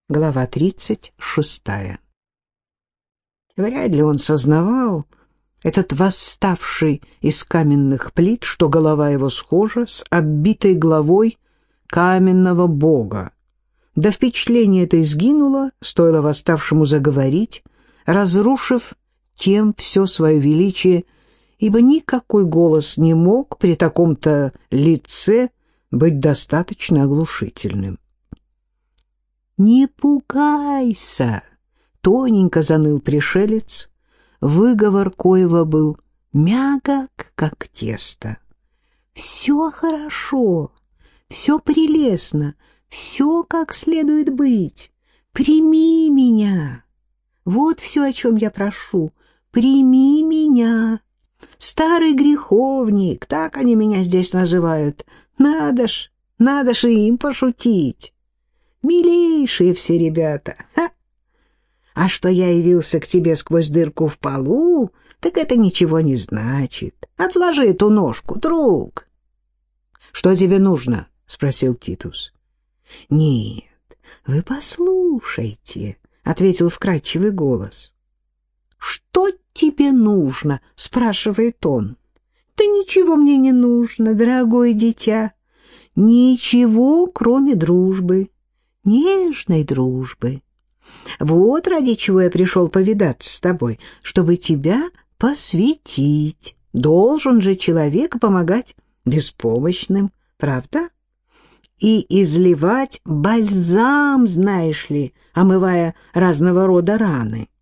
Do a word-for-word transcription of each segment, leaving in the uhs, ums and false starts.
Глава тридцать шестая. Вряд ли он сознавал, этот восставший из каменных плит, что голова его схожа с оббитой головой каменного бога. Да впечатление это изгинуло, стоило восставшему заговорить, разрушив тем все свое величие, ибо никакой голос не мог при таком-то лице быть достаточно оглушительным. «Не пугайся!» — тоненько заныл пришелец, выговор коего был мягок, как тесто. «Все хорошо, все прелестно, все как следует быть. Прими меня. Вот все, о чем я прошу. Прими меня. Старый греховник, так они меня здесь называют. Надо ж, надо ж и им пошутить. Милейшие все ребята. Ха! А что я явился к тебе сквозь дырку в полу, так это ничего не значит. Отложи эту ножку, друг. — Что тебе нужно? — спросил Титус. — Нет, вы послушайте, — ответил вкрадчивый голос. — Что тебе нужно? — спрашивает он. — Да ничего мне не нужно, дорогое дитя. Ничего, кроме дружбы. Нежной дружбы. Вот ради чего я пришел повидаться с тобой, чтобы тебя посвятить. Должен же человек помогать беспомощным, правда? И изливать бальзам, знаешь ли, омывая разного рода раны.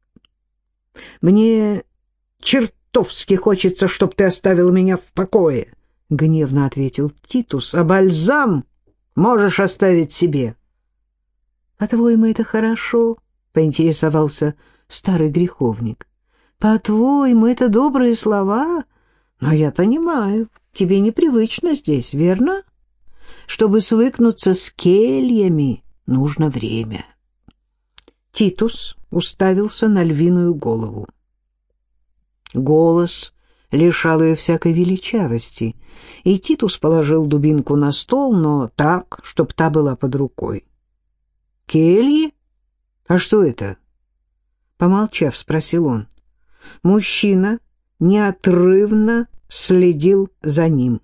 Мне чертовски хочется, чтоб ты оставил меня в покое, — гневно ответил Титус, — а бальзам можешь оставить себе. — По-твоему, это хорошо? — поинтересовался старый греховник. — По-твоему, это добрые слова? Но я понимаю, тебе непривычно здесь, верно? Чтобы свыкнуться с кельями, нужно время. Титус уставился на львиную голову. Голос лишал ее всякой величавости, и Титус положил дубинку на стол, но так, чтоб та была под рукой. «Кельи? А что это?» Помолчав, спросил он. Мужчина неотрывно следил за ним.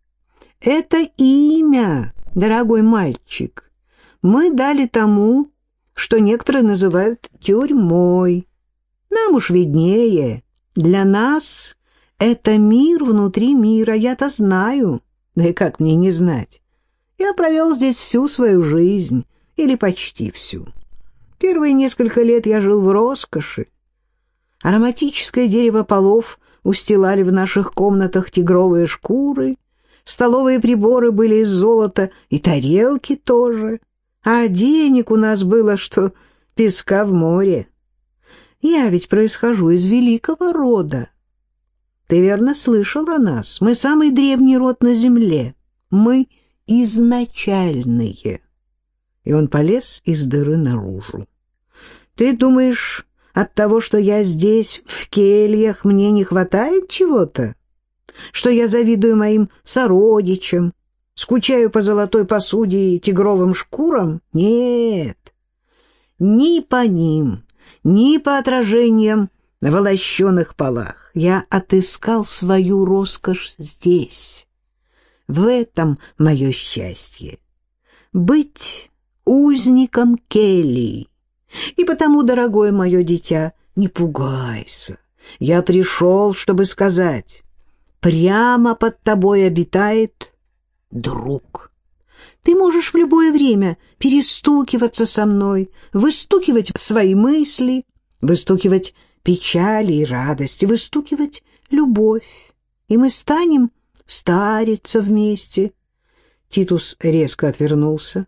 «Это имя, дорогой мальчик, мы дали тому, что некоторые называют тюрьмой. Нам уж виднее. Для нас это мир внутри мира, я-то знаю. Да и как мне не знать? Я провел здесь всю свою жизнь, или почти всю. Первые несколько лет я жил в роскоши. Ароматическое дерево полов устилали в наших комнатах тигровые шкуры, столовые приборы были из золота, и тарелки тоже, а денег у нас было, что песка в море. Я ведь происхожу из великого рода. Ты верно слышал о нас? Мы самый древний род на земле. Мы изначальные. И он полез из дыры наружу. Ты думаешь, от того, что я здесь, в кельях, мне не хватает чего-то? Что я завидую моим сородичам, скучаю по золотой посуде и тигровым шкурам? Нет. Ни по ним, ни по отражениям в лощеных полах. Я отыскал свою роскошь здесь. В этом мое счастье. Быть узником келий. И потому, дорогое мое дитя, не пугайся. Я пришел, чтобы сказать, прямо под тобой обитает друг. Ты можешь в любое время перестукиваться со мной, выстукивать свои мысли, выстукивать печали и радости, выстукивать любовь, и мы станем стариться вместе. Титус резко отвернулся.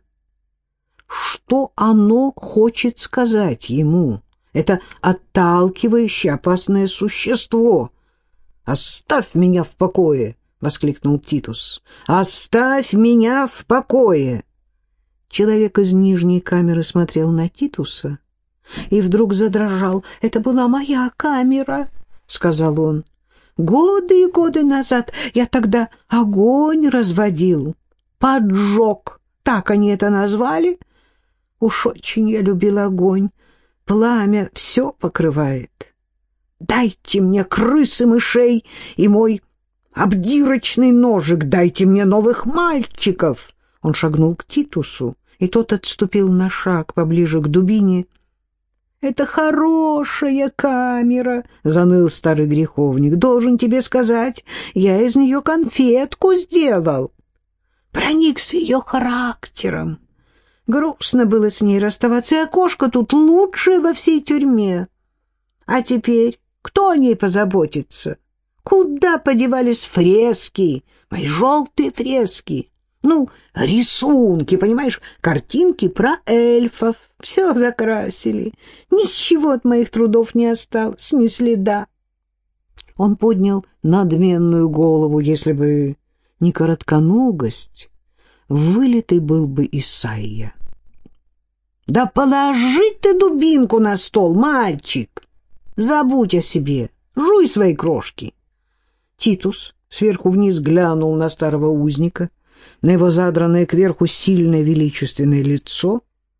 Что оно хочет сказать ему? Это отталкивающее, опасное существо. «Оставь меня в покое!» — воскликнул Титус. «Оставь меня в покое!» Человек из нижней камеры смотрел на Титуса и вдруг задрожал. «Это была моя камера», — сказал он. «Годы и годы назад я тогда огонь разводил, поджог, так они это назвали. Уж очень я любил огонь. Пламя все покрывает. Дайте мне крысы мышей и мой обдирочный ножик, дайте мне новых мальчиков. Он шагнул к Титусу, и тот отступил на шаг поближе к дубине. «Это хорошая камера», — заныл старый греховник. «Должен тебе сказать, я из нее конфетку сделал. Проникся ее характером. Грустно было с ней расставаться, и окошко тут лучшее во всей тюрьме. А теперь кто о ней позаботится? Куда подевались фрески, мои желтые фрески? Ну, рисунки, понимаешь, картинки про эльфов. Все закрасили. Ничего от моих трудов не осталось, ни следа». Он поднял надменную голову. Если бы не коротконогость, вылитый был бы Исайя. «Да положи ты дубинку на стол, мальчик! Забудь о себе, жуй свои крошки!» Титус сверху вниз глянул на старого узника, на его задранное кверху сильное величественное лицо.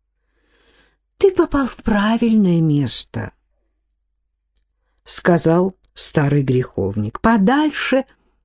«Ты попал в правильное место», — сказал старый греховник, — «подальше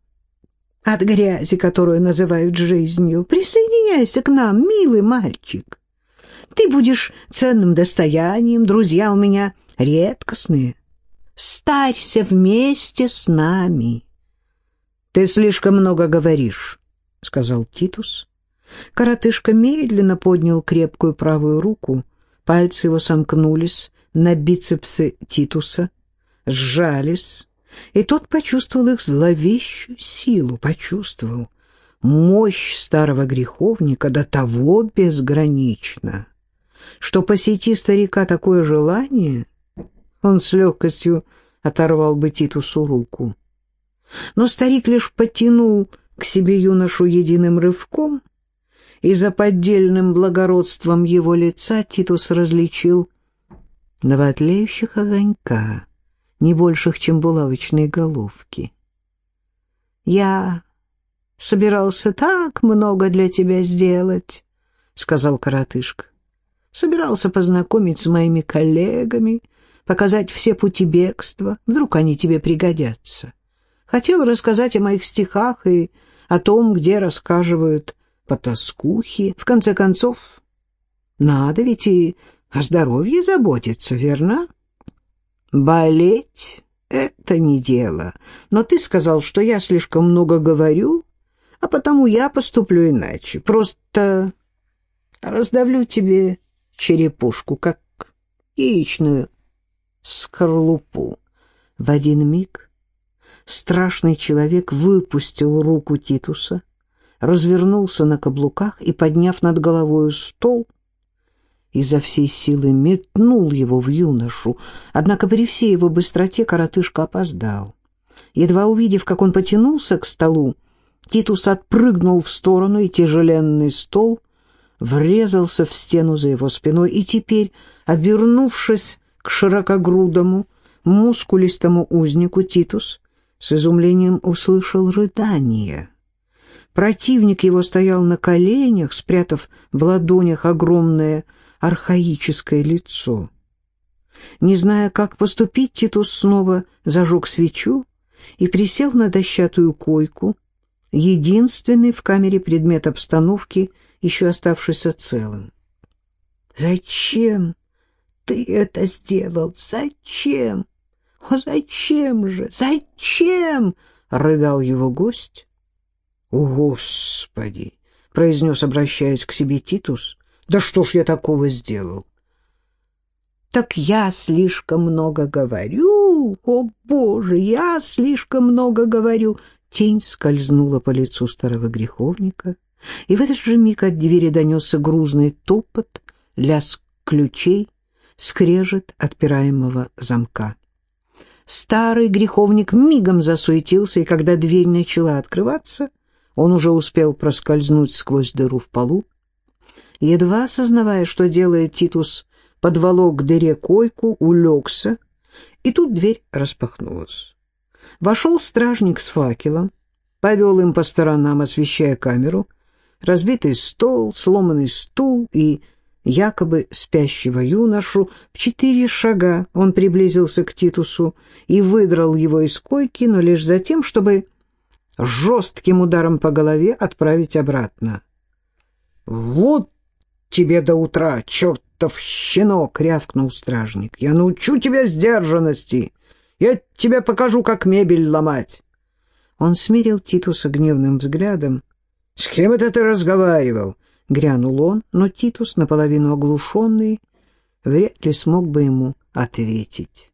от грязи, которую называют жизнью. Присоединяйся к нам, милый мальчик. Ты будешь ценным достоянием, друзья у меня редкостные. Старься вместе с нами». «Ты слишком много говоришь», — сказал Титус. Коротышка медленно поднял крепкую правую руку, пальцы его сомкнулись на бицепсы Титуса, сжались, и тот почувствовал их зловещую силу, почувствовал мощь старого греховника до того безгранична, что посети старика такое желание, он с легкостью оторвал бы Титусу руку. Но старик лишь потянул к себе юношу единым рывком, и за поддельным благородством его лица Титус различил два тлеющих огонька, не больших, чем булавочные головки. «Я собирался так много для тебя сделать», — сказал коротышка. «Собирался познакомить с моими коллегами, показать все пути бегства, вдруг они тебе пригодятся. Хотел рассказать о моих стихах и о том, где рассказывают потаскухи. В конце концов, надо ведь и о здоровье заботиться, верно? Болеть — это не дело. Но ты сказал, что я слишком много говорю, а потому я поступлю иначе. Просто раздавлю тебе черепушку, как яичную скорлупу». В один миг страшный человек выпустил руку Титуса, развернулся на каблуках и, подняв над головою стол, изо всей силы метнул его в юношу. Однако при всей его быстроте коротышка опоздал. Едва увидев, как он потянулся к столу, Титус отпрыгнул в сторону, и тяжеленный стол врезался в стену за его спиной, и теперь, обернувшись к широкогрудому, мускулистому узнику, Титус с изумлением услышал рыдание. Противник его стоял на коленях, спрятав в ладонях огромное архаическое лицо. Не зная, как поступить, Титус снова зажег свечу и присел на дощатую койку, единственный в камере предмет обстановки, еще оставшийся целым. «Зачем ты это сделал? Зачем? О, зачем же? Зачем?» — рыдал его гость. «О, Господи!» — произнес, обращаясь к себе Титус. «Да что ж я такого сделал?» «Так я слишком много говорю! О, Боже, я слишком много говорю!» Тень скользнула по лицу старого греховника, и в этот же миг от двери донесся грузный топот, лязг ключей, скрежет отпираемого замка. Старый греховник мигом засуетился, и когда дверь начала открываться, он уже успел проскользнуть сквозь дыру в полу. Едва осознавая, что делает, Титус подволок к дыре койку, улегся, и тут дверь распахнулась. Вошел стражник с факелом, повел им по сторонам, освещая камеру, разбитый стол, сломанный стул и якобы спящего юношу. В четыре шага он приблизился к Титусу и выдрал его из койки, но лишь за тем, чтобы жестким ударом по голове отправить обратно. «Вот тебе до утра, чертов щенок!» — рявкнул стражник. «Я научу тебя сдержанности! Я тебе покажу, как мебель ломать!» Он смирил Титуса гневным взглядом. «С кем это ты разговаривал?» — грянул он, но Титус, наполовину оглушенный, вряд ли смог бы ему ответить.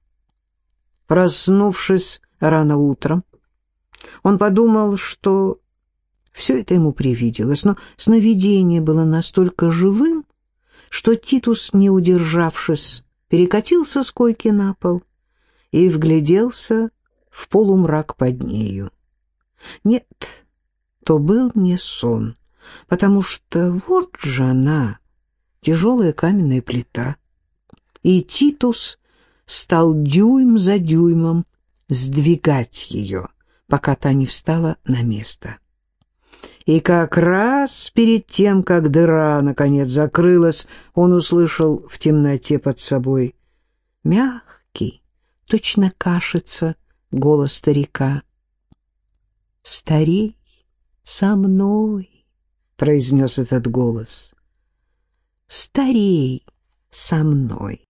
Проснувшись рано утром, он подумал, что все это ему привиделось, но сновидение было настолько живым, что Титус, не удержавшись, перекатился с койки на пол и вгляделся в полумрак под нею. Нет, то был не сон, потому что вот же она, тяжелая каменная плита, и Титус стал дюйм за дюймом сдвигать ее, пока та не встала на место. И как раз перед тем, как дыра наконец закрылась, он услышал в темноте под собой мягкий, точно кашица, голос старика. «Старей со мной», — произнес этот голос, — «старей со мной».